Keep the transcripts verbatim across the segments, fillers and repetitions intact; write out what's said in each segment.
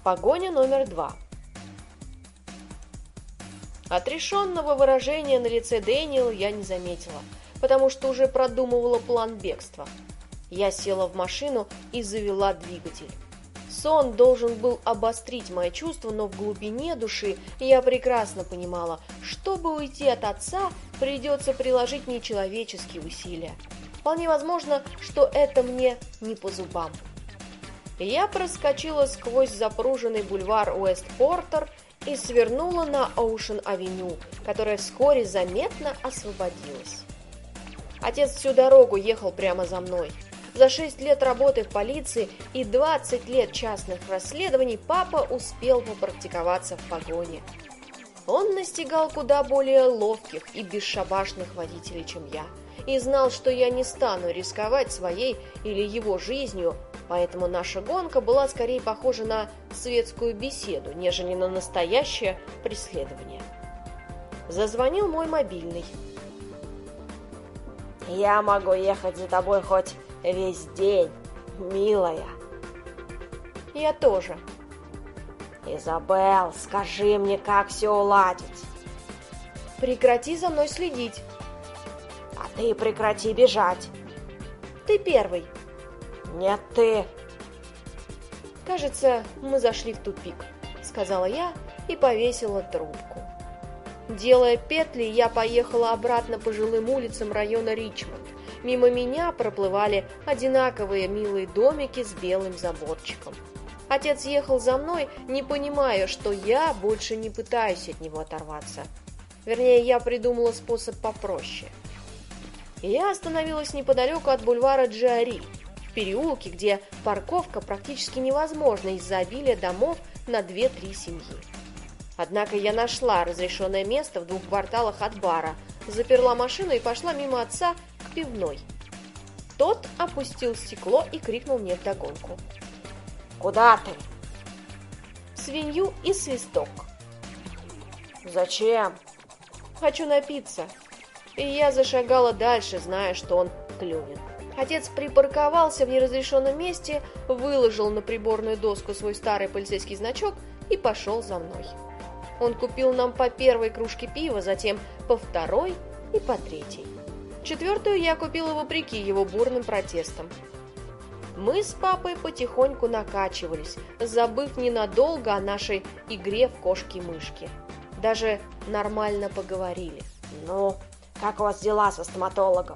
Погоня номер два. Отрешенного выражения на лице Дэниела я не заметила, потому что уже продумывала план бегства. Я села в машину и завела двигатель. Сон должен был обострить мои чувства, но в глубине души я прекрасно понимала, чтобы уйти от отца, придется приложить нечеловеческие усилия. Вполне возможно, что это мне не по зубам. Я проскочила сквозь запруженный бульвар Уэст-Портер и свернула на Оушен-авеню, которая вскоре заметно освободилась. Отец всю дорогу ехал прямо за мной. За шесть лет работы в полиции и двадцать лет частных расследований папа успел попрактиковаться в погоне. Он настигал куда более ловких и бесшабашных водителей, чем я, и знал, что я не стану рисковать своей или его жизнью, поэтому наша гонка была скорее похожа на светскую беседу, нежели на настоящее преследование. Зазвонил мой мобильный. «Я могу ехать за тобой хоть весь день, милая». «Я тоже». «Изабелл, скажи мне, как все уладить?» «Прекрати за мной следить». «А ты прекрати бежать». «Ты первый». «Нет, ты». «Кажется, мы зашли в тупик», — сказала я и повесила трубку. Делая петли, я поехала обратно по жилым улицам района Ричмонд. Мимо меня проплывали одинаковые милые домики с белым заборчиком. Отец ехал за мной, не понимая, что я больше не пытаюсь от него оторваться. Вернее, я придумала способ попроще. Я остановилась неподалеку от бульвара Джиари, в переулке, где парковка практически невозможна из-за обилия домов на две-три семьи. Однако я нашла разрешенное место в двух кварталах от бара, заперла машину и пошла мимо отца к пивной. Тот опустил стекло и крикнул мне вдогонку. «Куда ты?» «Свинью и свисток». «Зачем?» «Хочу напиться». И я зашагала дальше, зная, что он клюнет. Отец припарковался в неразрешенном месте, выложил на приборную доску свой старый полицейский значок и пошел за мной. Он купил нам по первой кружке пива, затем по второй и по третьей. Четвертую я купила вопреки его бурным протестам. Мы с папой потихоньку накачивались, забыв ненадолго о нашей игре в кошки-мышки. Даже нормально поговорили. «Ну, как у вас дела со стоматологом?»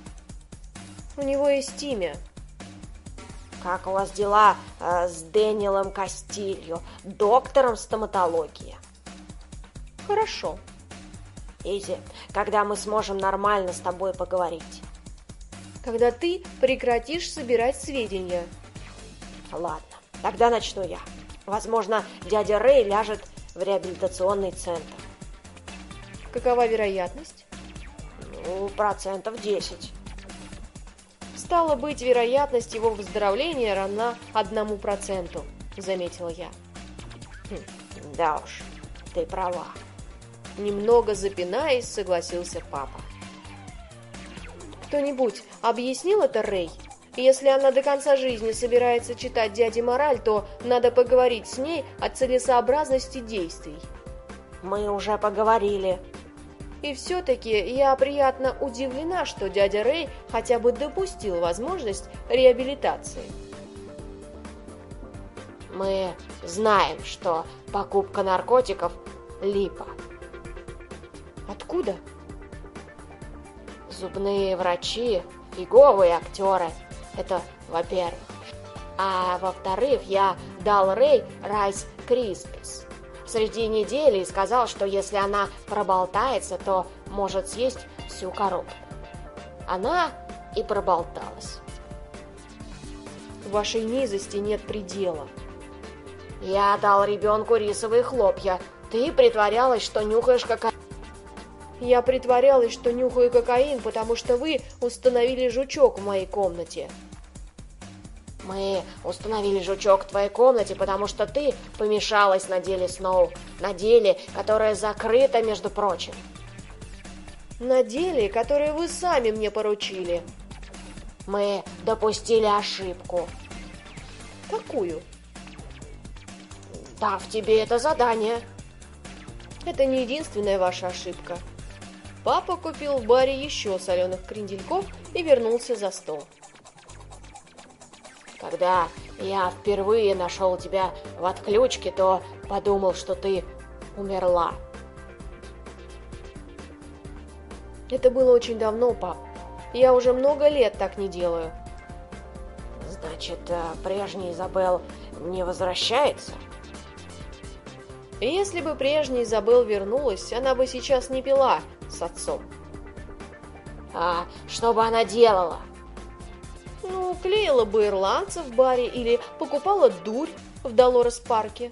«У него есть имя». «Как у вас дела э, с Дэниелом Кастильо, доктором стоматологии?» «Хорошо». «Изи, когда мы сможем нормально с тобой поговорить?» «Когда ты прекратишь собирать сведения». «Ладно, тогда начну я. Возможно, дядя Рэй ляжет в реабилитационный центр». «Какова вероятность?» «Ну, процентов десять». «Стало быть, вероятность его выздоровления равна одному проценту», — заметила я. Хм, «Да уж, ты права». Немного запинаясь, согласился папа. «Кто-нибудь объяснил это Рэй? Если она до конца жизни собирается читать дяде мораль, то надо поговорить с ней о целесообразности действий». «Мы уже поговорили». И все-таки я приятно удивлена, что дядя Рэй хотя бы допустил возможность реабилитации. «Мы знаем, что покупка наркотиков – липа». «Откуда?» «Зубные врачи, фиговые актеры. Это во-первых. А во-вторых, я дал Рэй Райс Криспис среди недели и сказал, что если она проболтается, то может съесть всю коробку. Она и проболталась». «Вашей низости нет предела». «Я дал ребенку рисовые хлопья. Ты притворялась, что нюхаешь кокаин». «Я притворялась, что нюхаю кокаин, потому что вы установили жучок в моей комнате». «Мы установили жучок в твоей комнате, потому что ты помешалась на деле Сноу, на деле, которое закрыто, между прочим». «На деле, которое вы сами мне поручили». «Мы допустили ошибку». «Какую?» дав тебе это задание. Это не единственная ваша ошибка. Папа купил в баре еще соленых крендельков и вернулся за стол. Когда я впервые нашел тебя в отключке, то подумал, что ты умерла. Это было очень давно, пап. Я уже много лет так не делаю. Значит, прежний Изабелл не возвращается? Если бы прежняя Изабелл вернулась, она бы сейчас не пила с отцом. А что бы она делала? Ну, клеила бы ирландцев в баре или покупала дурь в Долорес-парке.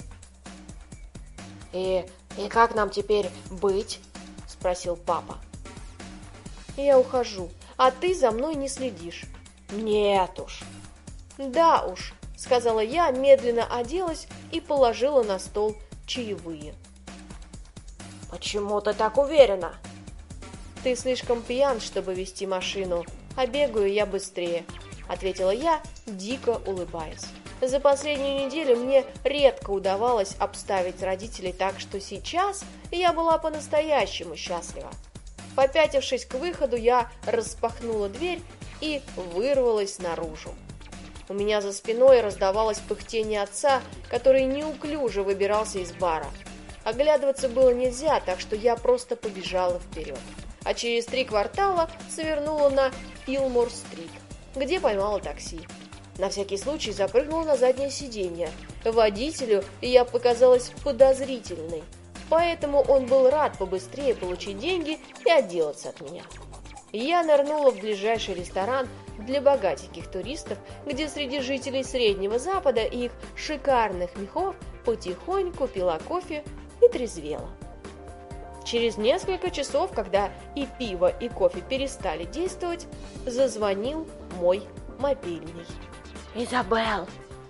И, и как нам теперь быть? Спросил папа. Я ухожу, а ты за мной не следишь. Нет уж. Да уж, сказала я, медленно оделась и положила на стол чаевые. Почему ты так уверена? Ты слишком пьян, чтобы вести машину, а бегаю я быстрее, ответила я, дико улыбаясь. За последнюю неделю мне редко удавалось обставить родителей так, что сейчас я была по-настоящему счастлива. Попятившись к выходу, я распахнула дверь и вырвалась наружу. У меня за спиной раздавалось пыхтение отца, который неуклюже выбирался из бара. Оглядываться было нельзя, так что я просто побежала вперед. А через три квартала свернула на Филмор-стрит, где поймала такси. На всякий случай запрыгнула на заднее сиденье. Водителю я показалась подозрительной, поэтому он был рад побыстрее получить деньги и отделаться от меня. Я нырнула в ближайший ресторан для богатеньких туристов, где среди жителей Среднего Запада и их шикарных мехов потихоньку пила кофе и трезвела. Через несколько часов, когда и пиво, и кофе перестали действовать, зазвонил мой мобильный. Изабелл.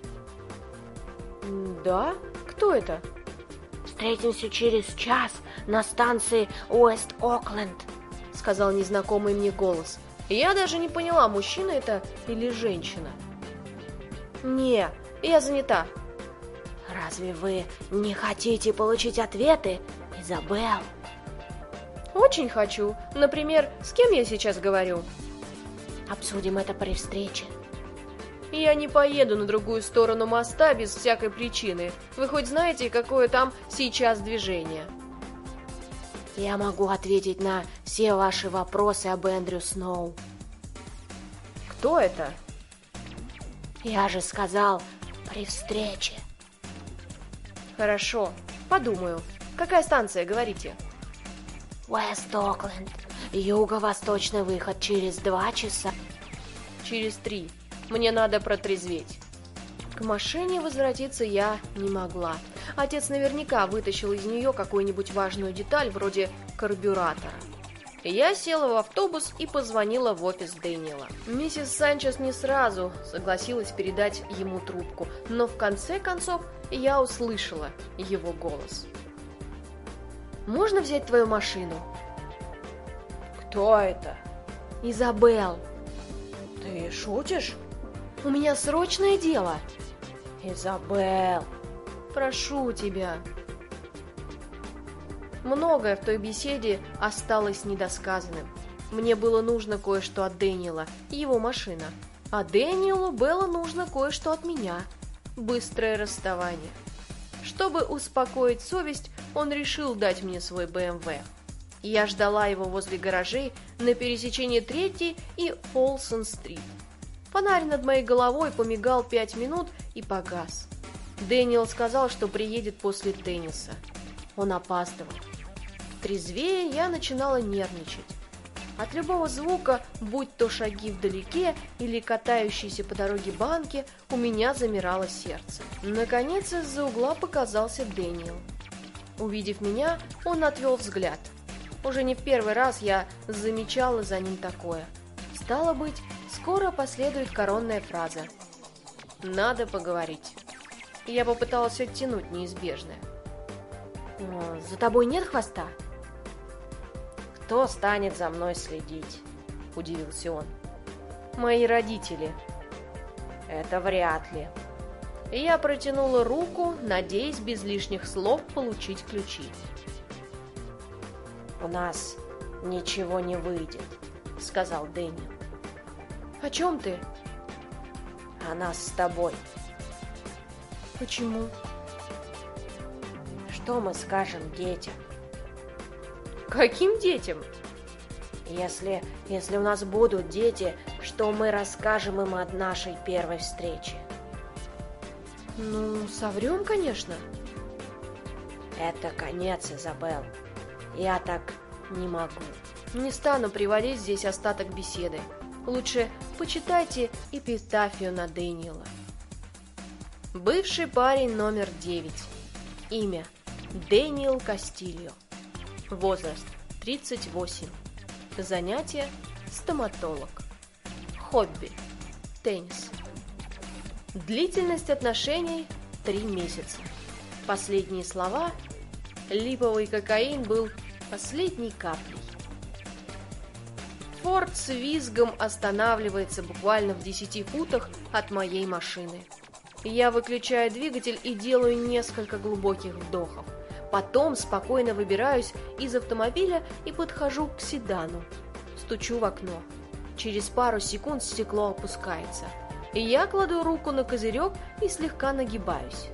Да? Кто это? Встретимся через час на станции Уэст-Окленд, сказал незнакомый мне голос. Я даже не поняла, мужчина это или женщина. Не, я занята. Разве вы не хотите получить ответы, Изабелл? Очень хочу. Например, с кем я сейчас говорю? Обсудим это при встрече. Я не поеду на другую сторону моста без всякой причины. Вы хоть знаете, какое там сейчас движение? Я могу ответить на все ваши вопросы об Эндрю Сноу. Кто это? Я же сказал, при встрече. Хорошо, подумаю. Какая станция, говорите? Уэст-Окленд. Юго-восточный выход через два часа. Через три. Мне надо протрезветь. К машине возвратиться я не могла. Отец наверняка вытащил из нее какую-нибудь важную деталь, вроде карбюратора. Я села в автобус и позвонила в офис Дэниела. Миссис Санчес не сразу согласилась передать ему трубку, но в конце концов я услышала его голос. «Можно взять твою машину?» «Кто это?» «Изабелл». «Ты шутишь?» «У меня срочное дело». «Изабелл». «Прошу тебя». Многое в той беседе осталось недосказанным. Мне было нужно кое-что от Дэниела, его машина. А Дэниелу было нужно кое-что от меня. Быстрое расставание. Чтобы успокоить совесть, он решил дать мне свой бэ эм вэ. Я ждала его возле гаражей на пересечении третьей и Фолсон-стрит. Фонарь над моей головой помигал пять минут и погас. Дэниел сказал, что приедет после тенниса. Он опаздывал. Трезвее я начинала нервничать. От любого звука, будь то шаги вдалеке или катающиеся по дороге банки, у меня замирало сердце. Наконец из-за угла показался Дэниел. Увидев меня, он отвел взгляд. Уже не в первый раз я замечала за ним такое. Стало быть, скоро последует коронная фраза. «Надо поговорить». Я попыталась оттянуть неизбежное. «За тобой нет хвоста?» «Кто станет за мной следить?» – удивился он. «Мои родители». «Это вряд ли». Я протянула руку, надеясь без лишних слов получить ключи. «У нас ничего не выйдет», — сказал Дэниел. «О чем ты?» «О нас с тобой». «Почему?» «Что мы скажем детям?» «Каким детям?» Если, если у нас будут дети, что мы расскажем им о нашей первой встрече?» «Ну, соврем, конечно». «Это конец, Изабелл. Я так не могу». Не стану приводить здесь остаток беседы. Лучше почитайте эпитафию на Дэниела. Бывший парень номер девять. Имя Дэниел Кастильо. Возраст тридцать восемь. Занятие стоматолог. Хобби теннис. Длительность отношений три месяца. Последние слова: липовый кокаин был последней каплей. Форд с визгом останавливается буквально в десяти футах от моей машины. Я выключаю двигатель и делаю несколько глубоких вдохов. Потом спокойно выбираюсь из автомобиля и подхожу к седану. Стучу в окно. Через пару секунд стекло опускается. И я кладу руку на козырек и слегка нагибаюсь.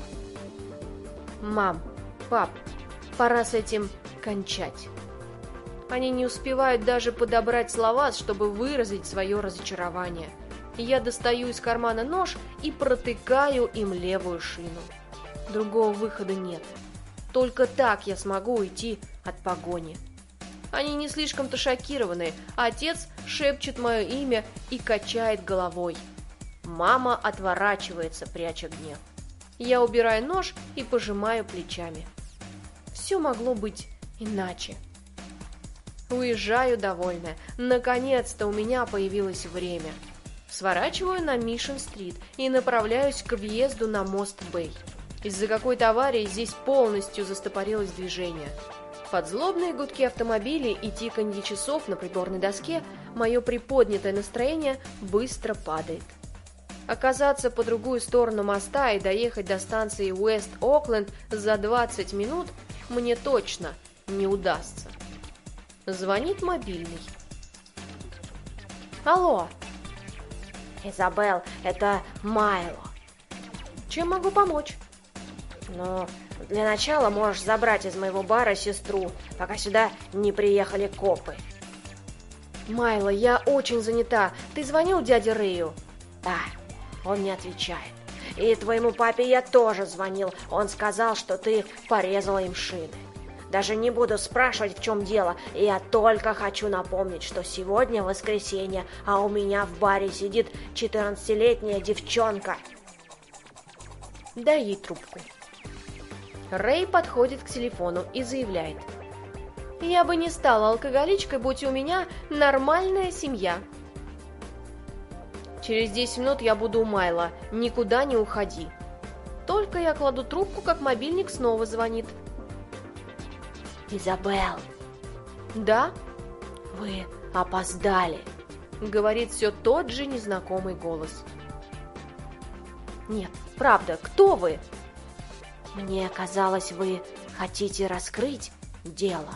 «Мам, пап, пора с этим кончать». Они не успевают даже подобрать слова, чтобы выразить свое разочарование. Я достаю из кармана нож и протыкаю им левую шину. Другого выхода нет. Только так я смогу уйти от погони. Они не слишком-то шокированы, а отец шепчет мое имя и качает головой. Мама отворачивается, пряча гнев. Я убираю нож и пожимаю плечами. Все могло быть иначе. Уезжаю довольная. Наконец-то у меня появилось время. Сворачиваю на Мишен-стрит и направляюсь к въезду на мост Бэй. Из-за какой-то аварии здесь полностью застопорилось движение. Под злобные гудки автомобилей и тиканье часов на приборной доске мое приподнятое настроение быстро падает. Оказаться по другую сторону моста и доехать до станции Уэст-Окленд за двадцать минут мне точно не удастся. Звонит мобильный. Алло. «Изабелл, это Майло». Чем могу помочь? «Ну, для начала можешь забрать из моего бара сестру, пока сюда не приехали копы». Майло, я очень занята. Ты звонил дяде Рэю? «Да, он не отвечает. И твоему папе я тоже звонил. Он сказал, что ты порезала им шины. Даже не буду спрашивать, в чем дело. Я только хочу напомнить, что сегодня воскресенье, а у меня в баре сидит четырнадцатилетняя девчонка». Дай ей трубку. Рэй подходит к телефону и заявляет: «Я бы не стала алкоголичкой, будь у меня нормальная семья». Через десять минут я буду у Майла. Никуда не уходи. Только я кладу трубку, как мобильник снова звонит. «Изабелл». «Да?» «Вы опоздали», — говорит все тот же незнакомый голос. «Нет, правда, кто вы?» «Мне казалось, вы хотите раскрыть дело».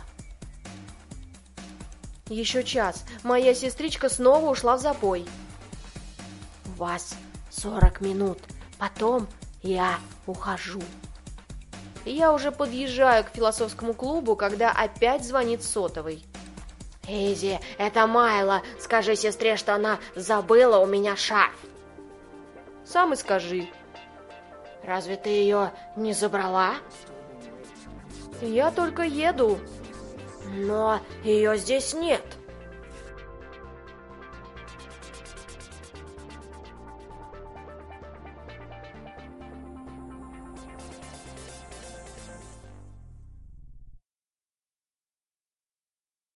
«Еще час. Моя сестричка снова ушла в запой». «У вас сорок минут. Потом я ухожу». Я уже подъезжаю к философскому клубу, когда опять звонит сотовый. «Изи, это Майло. Скажи сестре, что она забыла у меня шарф». «Сам и скажи». «Разве ты ее не забрала?» «Я только еду». «Но ее здесь нет».